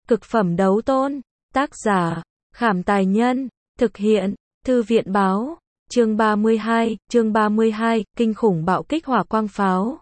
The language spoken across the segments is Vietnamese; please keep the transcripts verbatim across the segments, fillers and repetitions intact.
Cực phẩm đấu tôn. Tác giả, Khảm Tài Nhân. Thực hiện, Thư viện Báo. Chương ba mươi hai, chương ba mươi hai, kinh khủng bạo kích hỏa quang pháo.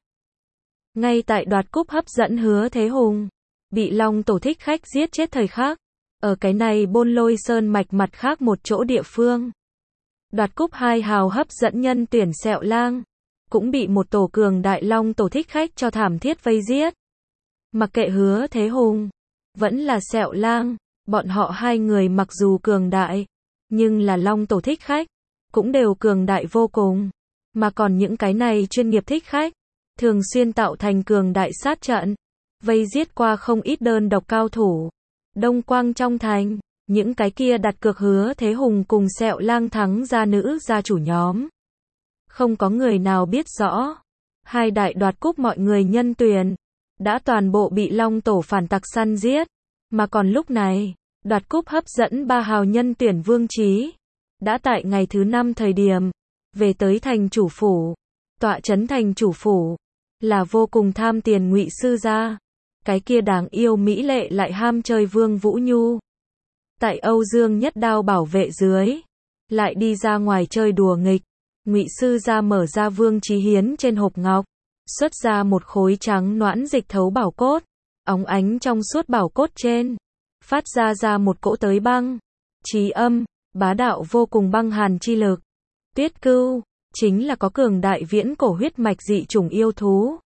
Ngay tại đoạt cúp hấp dẫn Hứa Thế Hùng, bị Long Tổ thích khách giết chết thời khắc. Ở cái này Bôn Lôi Sơn mạch mặt khác một chỗ địa phương. Đoạt cúp hai hào hấp dẫn nhân tuyển Sẹo Lang, cũng bị một tổ cường đại Long Tổ thích khách cho thảm thiết vây giết. Mặc kệ Hứa Thế Hùng, vẫn là Sẹo Lang, bọn họ hai người mặc dù cường đại, nhưng là Long Tổ thích khách, cũng đều cường đại vô cùng. Mà còn những cái này chuyên nghiệp thích khách, thường xuyên tạo thành cường đại sát trận, vây giết qua không ít đơn độc cao thủ. Đông Quang trong thành, những cái kia đặt cược Hứa Thế Hùng cùng Sẹo Lang thắng gia nữ gia chủ nhóm. Không có người nào biết rõ, hai đại đoạt cúp mọi người nhân tuyển, đã toàn bộ bị Long Tổ phản tặc săn giết. Mà còn lúc này, đoạt cúp hấp dẫn ba hào nhân tuyển Vương Chí, đã tại ngày thứ năm thời điểm, về tới thành chủ phủ. Tọa trấn thành chủ phủ, là vô cùng tham tiền Ngụy Sư gia. Cái kia đáng yêu mỹ lệ lại ham chơi Vương Vũ Nhu. Tại Âu Dương nhất đao bảo vệ dưới, lại đi ra ngoài chơi đùa nghịch. Ngụy Sư gia mở ra Vương Chí hiến trên hộp ngọc, xuất ra một khối trắng noãn dịch thấu bảo cốt, óng ánh trong suốt bảo cốt trên, phát ra ra một cỗ tới băng, chí âm, bá đạo vô cùng băng hàn chi lực. Tuyết Cưu, chính là có cường đại viễn cổ huyết mạch dị chủng yêu thú.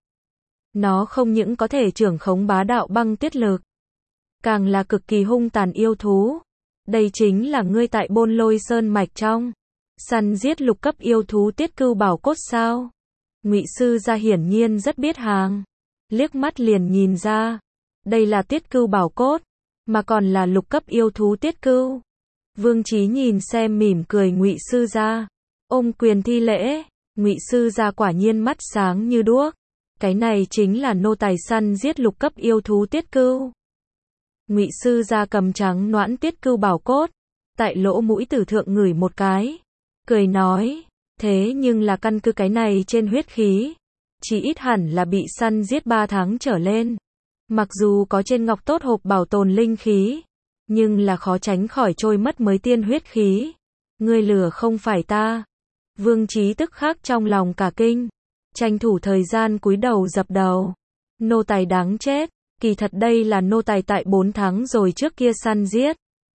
Nó không những có thể trưởng khống bá đạo băng tuyết lực, càng là cực kỳ hung tàn yêu thú. Đây chính là ngươi tại Bôn Lôi Sơn mạch trong săn giết lục cấp yêu thú Tuyết Cưu bảo cốt sao? Ngụy Sư gia hiển nhiên rất biết hàng, liếc mắt liền nhìn ra, đây là Tuyết Cưu bảo cốt, mà còn là lục cấp yêu thú Tuyết Cưu. Vương Chí nhìn xem mỉm cười Ngụy Sư gia, ôm quyền thi lễ. Ngụy Sư gia quả nhiên mắt sáng như đuốc, cái này chính là nô tài săn giết lục cấp yêu thú Tuyết Cưu. Ngụy Sư gia cầm trắng noãn Tuyết Cưu bảo cốt, tại lỗ mũi tử thượng ngửi một cái, cười nói, thế nhưng là căn cứ cái này trên huyết khí, chỉ ít hẳn là bị săn giết ba tháng trở lên. Mặc dù có trên ngọc tốt hộp bảo tồn linh khí, nhưng là khó tránh khỏi trôi mất mới tiên huyết khí. Ngươi lừa không phải ta. Vương Chí tức khắc trong lòng cả kinh, tranh thủ thời gian cúi đầu dập đầu. Nô tài đáng chết, kỳ thật đây là nô tài tại bốn tháng rồi trước kia săn giết.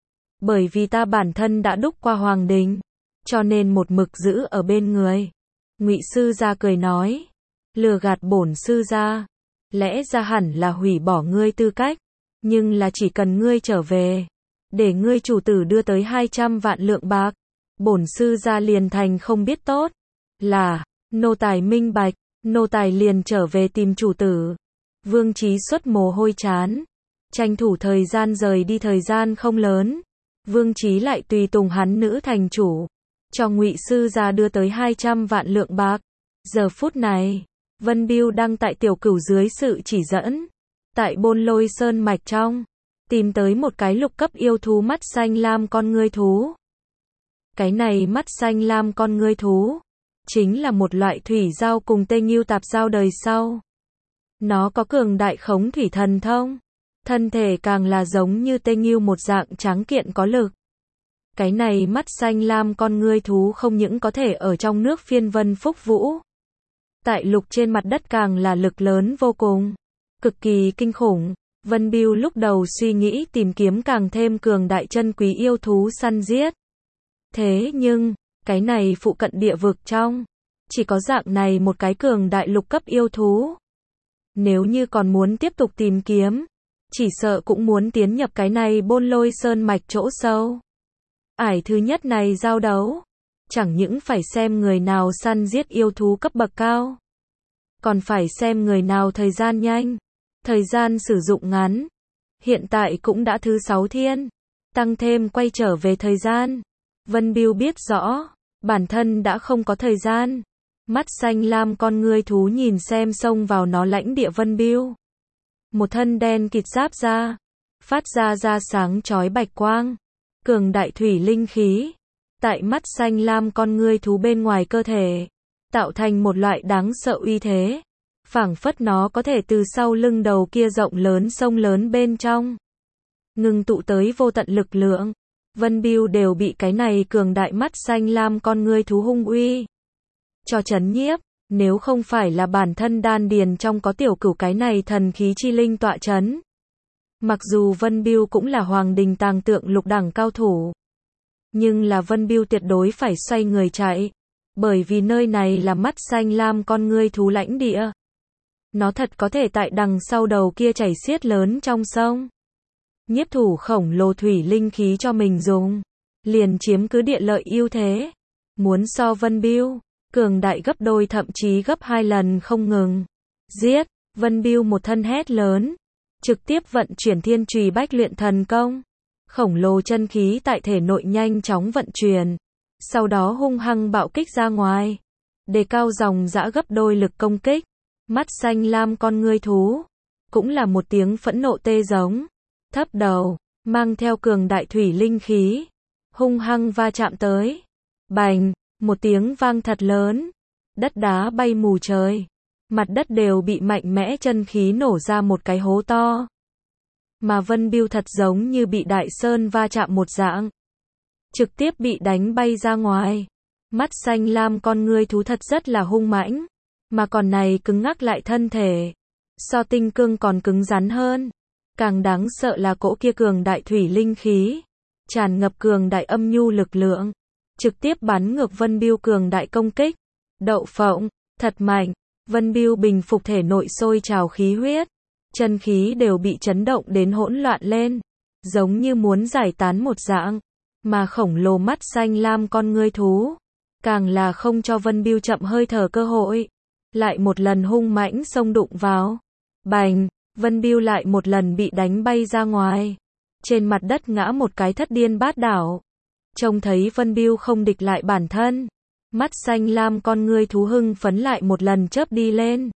Bởi vì ta bản thân đã đúc qua hoàng đình, cho nên một mực giữ ở bên người. Ngụy Sư gia cười nói, lừa gạt bổn sư gia, lẽ ra hẳn là hủy bỏ ngươi tư cách, nhưng là chỉ cần ngươi trở về, để ngươi chủ tử đưa tới hai trăm vạn lượng bạc, bổn sư gia liền thành không biết tốt. Là, nô tài minh bạch, nô tài liền trở về tìm chủ tử. Vương Chí xuất mồ hôi chán, tranh thủ thời gian rời đi thời gian không lớn. Vương Chí lại tùy tùng hắn nữ thành chủ, cho Ngụy Sư gia đưa tới hai trăm vạn lượng bạc. Giờ phút này, Vân Bưu đang tại Tiểu Cửu dưới sự chỉ dẫn, tại Bôn Lôi Sơn mạch trong, tìm tới một cái lục cấp yêu thú mắt xanh lam con ngươi thú. Cái này mắt xanh lam con ngươi thú, chính là một loại thủy giao cùng tê nghiêu tạp giao đời sau. Nó có cường đại khống thủy thần thông, thân thể càng là giống như tê nghiêu một dạng tráng kiện có lực. Cái này mắt xanh lam con ngươi thú không những có thể ở trong nước phiên vân phúc vũ, tại lục trên mặt đất càng là lực lớn vô cùng, cực kỳ kinh khủng. Vân Bưu lúc đầu suy nghĩ tìm kiếm càng thêm cường đại chân quý yêu thú săn giết. Thế nhưng, cái này phụ cận địa vực trong, chỉ có dạng này một cái cường đại lục cấp yêu thú. Nếu như còn muốn tiếp tục tìm kiếm, chỉ sợ cũng muốn tiến nhập cái này Bôn Lôi Sơn mạch chỗ sâu. Ải thứ nhất này giao đấu, chẳng những phải xem người nào săn giết yêu thú cấp bậc cao, còn phải xem người nào thời gian nhanh, thời gian sử dụng ngắn. Hiện tại cũng đã thứ sáu thiên, tăng thêm quay trở về thời gian. Vân Bưu biết rõ, bản thân đã không có thời gian. Mắt xanh lam con ngươi thú nhìn xem xông vào nó lãnh địa Vân Bưu. Một thân đen kịt giáp ra, phát ra ra sáng chói bạch quang, cường đại thủy linh khí, tại mắt xanh lam con ngươi thú bên ngoài cơ thể, tạo thành một loại đáng sợ uy thế. Phảng phất nó có thể từ sau lưng đầu kia rộng lớn sông lớn bên trong, ngưng tụ tới vô tận lực lượng. Vân Bưu đều bị cái này cường đại mắt xanh lam con ngươi thú hung uy cho chấn nhiếp, nếu không phải là bản thân đan điền trong có tiểu cửu cái này thần khí chi linh tọa chấn. Mặc dù Vân Bưu cũng là hoàng đình tàng tượng lục đẳng cao thủ, nhưng là Vân Bưu tuyệt đối phải xoay người chạy, bởi vì nơi này là mắt xanh lam con ngươi thú lãnh địa. Nó thật có thể tại đằng sau đầu kia chảy xiết lớn trong sông. Nhiếp thủ khổng lồ thủy linh khí cho mình dùng, liền chiếm cứ địa lợi ưu thế. Muốn so Vân Bưu, cường đại gấp đôi thậm chí gấp hai lần không ngừng. Giết, Vân Bưu một thân hét lớn, trực tiếp vận chuyển thiên trùy bách luyện thần công. Khổng lồ chân khí tại thể nội nhanh chóng vận chuyển, sau đó hung hăng bạo kích ra ngoài, đề cao dòng dã gấp đôi lực công kích. Mắt xanh lam con ngươi thú, cũng là một tiếng phẫn nộ tê giống, thấp đầu, mang theo cường đại thủy linh khí, hung hăng va chạm tới. Bành, một tiếng vang thật lớn, đất đá bay mù trời, mặt đất đều bị mạnh mẽ chân khí nổ ra một cái hố to. Mà Vân Bưu thật giống như bị đại sơn va chạm một dạng, trực tiếp bị đánh bay ra ngoài. Mắt xanh lam con ngươi thú thật rất là hung mãnh, mà còn này cứng ngắc lại thân thể, so tinh cương còn cứng rắn hơn. Càng đáng sợ là cỗ kia cường đại thủy linh khí, tràn ngập cường đại âm nhu lực lượng, trực tiếp bắn ngược Vân Bưu cường đại công kích. Đậu phộng, thật mạnh. Vân Bưu bình phục thể nội sôi trào khí huyết, chân khí đều bị chấn động đến hỗn loạn lên, giống như muốn giải tán một dạng. Mà khổng lồ mắt xanh lam con ngươi thú, càng là không cho Vân Bưu chậm hơi thở cơ hội, lại một lần hung mãnh xông đụng vào. Bành, Vân Bưu lại một lần bị đánh bay ra ngoài, trên mặt đất ngã một cái thất điên bát đảo. Trông thấy Vân Bưu không địch lại bản thân, mắt xanh lam con ngươi thú hưng phấn lại một lần chớp đi lên.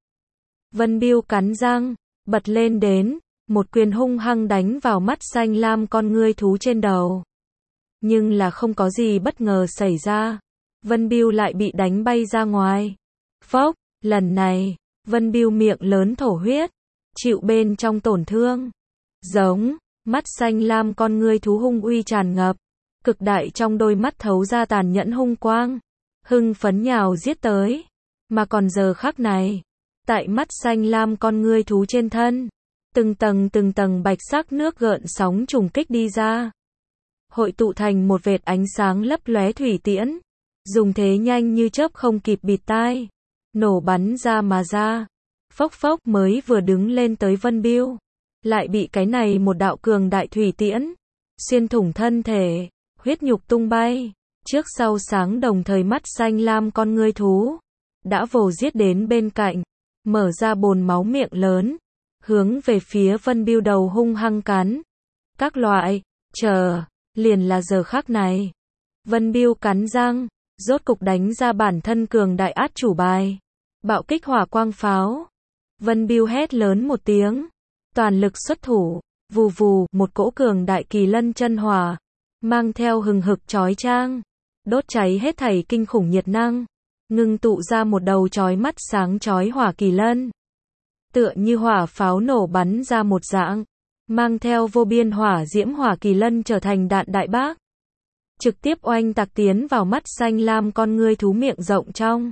Vân Bưu cắn răng, bật lên đến, một quyền hung hăng đánh vào mắt xanh lam con ngươi thú trên đầu. Nhưng là không có gì bất ngờ xảy ra, Vân Bưu lại bị đánh bay ra ngoài. Phốc, lần này, Vân Bưu miệng lớn thổ huyết, chịu bên trong tổn thương. Giống, mắt xanh lam con ngươi thú hung uy tràn ngập, cực đại trong đôi mắt thấu ra tàn nhẫn hung quang, hưng phấn nhào giết tới. Mà còn giờ khắc này, tại mắt xanh lam con ngươi thú trên thân, từng tầng từng tầng bạch sắc nước gợn sóng trùng kích đi ra, hội tụ thành một vệt ánh sáng lấp lóe thủy tiễn, dùng thế nhanh như chớp không kịp bịt tai, nổ bắn ra mà ra. Phốc phốc, mới vừa đứng lên tới Vân Bưu, lại bị cái này một đạo cường đại thủy tiễn xuyên thủng thân thể, huyết nhục tung bay. Trước sau sáng đồng thời mắt xanh lam con ngươi thú đã vồ giết đến bên cạnh, mở ra bồn máu miệng lớn, hướng về phía Vân Bưu đầu hung hăng cắn. Các loại, chờ, liền là giờ khắc này, Vân Bưu cắn răng, rốt cục đánh ra bản thân cường đại át chủ bài, bạo kích hỏa quang pháo. Vân Bưu hét lớn một tiếng, toàn lực xuất thủ, vù vù, một cỗ cường đại kỳ lân chân hỏa, mang theo hừng hực chói chang, đốt cháy hết thảy kinh khủng nhiệt năng, ngưng tụ ra một đầu chói mắt sáng chói hỏa kỳ lân. Tựa như hỏa pháo nổ bắn ra một dạng, mang theo vô biên hỏa diễm hỏa kỳ lân trở thành đạn đại bác, trực tiếp oanh tạc tiến vào mắt xanh lam con ngươi thú miệng rộng trong.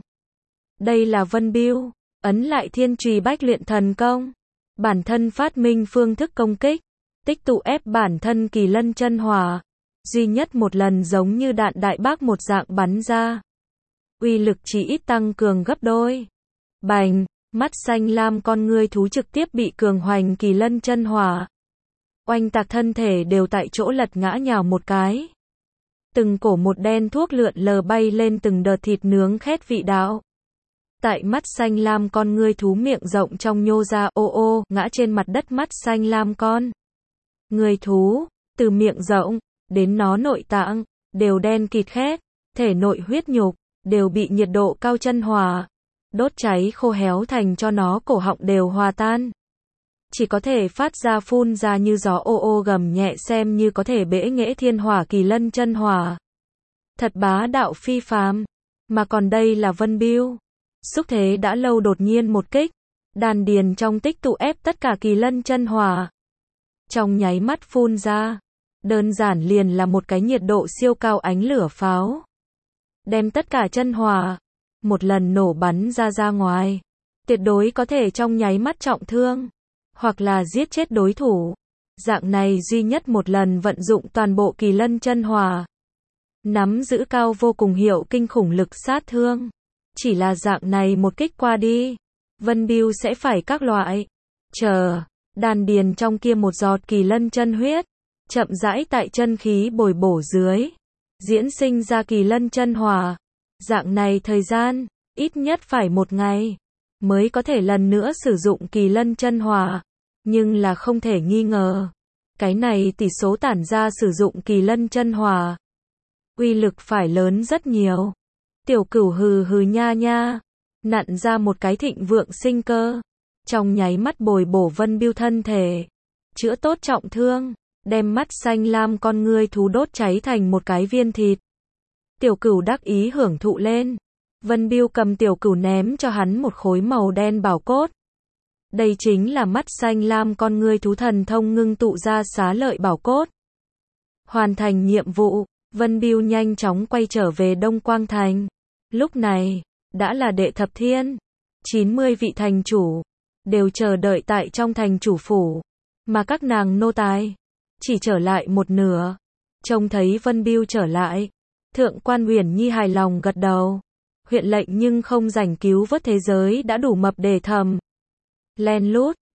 Đây là Vân Bưu ấn lại thiên trùy bách luyện thần công, bản thân phát minh phương thức công kích, tích tụ ép bản thân kỳ lân chân hỏa, duy nhất một lần giống như đạn đại bác một dạng bắn ra, uy lực chỉ ít tăng cường gấp đôi. Bành, mắt xanh lam con ngươi thú trực tiếp bị cường hoành kỳ lân chân hỏa oanh tạc, thân thể đều tại chỗ lật ngã nhào một cái. Từng cổ một đen thuốc lượn lờ bay lên, từng đợt thịt nướng khét vị đạo tại mắt xanh lam con ngươi thú miệng rộng trong nhô ra, ô ô, ngã trên mặt đất. Mắt xanh lam con ngươi thú, từ miệng rộng đến nó nội tạng, đều đen kịt khét, thể nội huyết nhục, đều bị nhiệt độ cao chân hỏa đốt cháy khô héo thành cho nó cổ họng đều hòa tan. Chỉ có thể phát ra phun ra như gió ô ô gầm nhẹ, xem như có thể bẽ nghệ thiên hỏa kỳ lân chân hỏa. Thật bá đạo phi phàm. Mà còn đây là Vân Bưu. Xúc thế đã lâu đột nhiên một kích, đan điền trong tích tụ ép tất cả kỳ lân chân hỏa. trong nháy mắt phun ra. Đơn giản liền là một cái nhiệt độ siêu cao ánh lửa pháo. Đem tất cả chân hỏa, một lần nổ bắn ra ra ngoài. Tuyệt đối có thể trong nháy mắt trọng thương, hoặc là giết chết đối thủ. Dạng này duy nhất một lần vận dụng toàn bộ kỳ lân chân hỏa. Nắm giữ cao vô cùng hiệu kinh khủng lực sát thương. Chỉ là dạng này một kích qua đi, Vân Bưu sẽ phải các loại. Chờ, đan điền trong kia một giọt kỳ lân chân huyết. Chậm rãi tại chân khí bồi bổ dưới. Diễn sinh ra kỳ lân chân hỏa. Dạng này thời gian, ít nhất phải một ngày. Mới có thể lần nữa sử dụng kỳ lân chân hỏa. Nhưng là không thể nghi ngờ. Cái này tỷ số tản ra sử dụng kỳ lân chân hỏa. Uy lực phải lớn rất nhiều. Tiểu Cửu hừ hừ nha nha. Nặn ra một cái thịnh vượng sinh cơ. Trong nháy mắt bồi bổ Vân Bưu thân thể. Chữa tốt trọng thương. Đem mắt xanh lam con ngươi thú đốt cháy thành một cái viên thịt. Tiểu Cửu đắc ý hưởng thụ lên. Vân Bưu cầm Tiểu Cửu ném cho hắn một khối màu đen bảo cốt. Đây chính là mắt xanh lam con ngươi thú thần thông ngưng tụ ra xá lợi bảo cốt. Hoàn thành nhiệm vụ, Vân Bưu nhanh chóng quay trở về Đông Quang Thành. Lúc này, đã là đệ thập thiên, chín mươi vị thành chủ, đều chờ đợi tại trong thành chủ phủ. Mà các nàng nô tài, chỉ trở lại một nửa. Trông thấy Vân Bưu trở lại, Thượng quan Uyển Nhi hài lòng gật đầu. Huyện lệnh nhưng không rảnh cứu vớt thế giới đã đủ mập để thầm. Len lút,